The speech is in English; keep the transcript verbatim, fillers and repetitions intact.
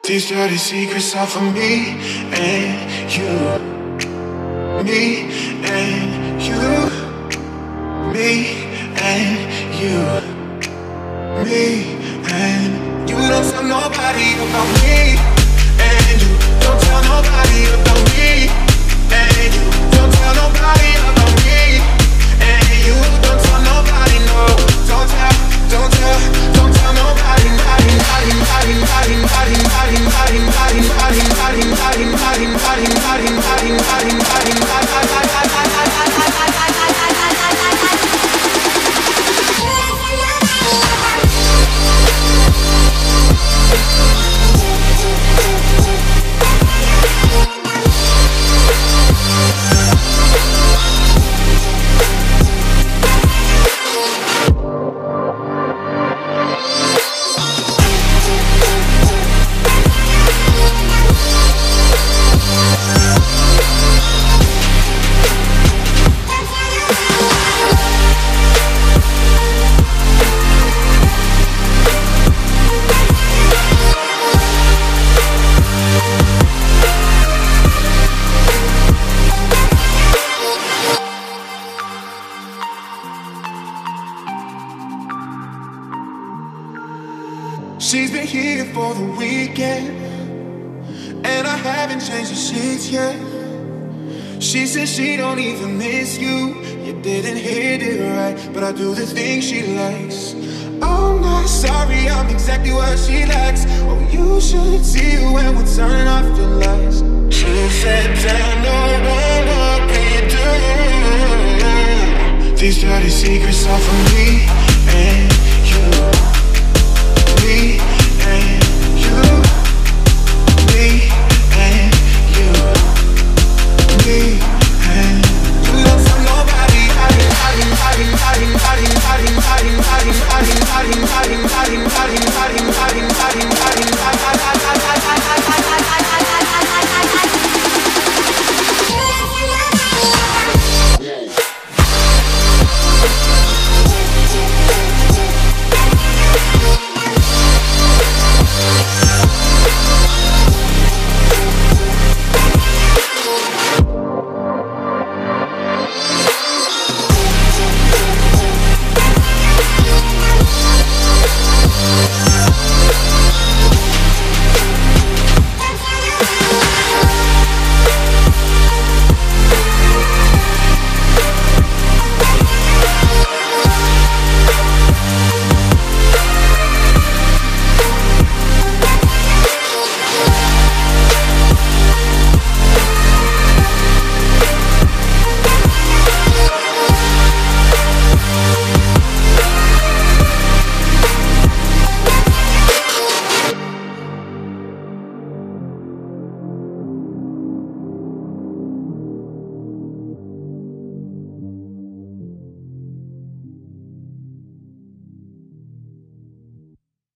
These dirty secrets are for me and you. Me and you. Me and you. Me and you. Don't tell nobody about me and you. Don't tell nobody about me and you. Don't tell nobody about me and you. Don't tell nobody, no. Don't tell, don't tell, don't tell nobody, nobody, nobody, nobody, nobody, nobody, nobody, nobody, nobody, nobody, nobody, nobody, nobody, nobody, nobody, nobody, nobody, nobody, she's been here for the weekend, and I haven't changed the sheets yet. She says she don't even miss you. You didn't hit it right, but I do the things she likes. I'm not sorry, I'm exactly what she likes. Oh, you should see when we're turning off the lights. She said, tell no one what we do. These dirty secrets are for me and you. Me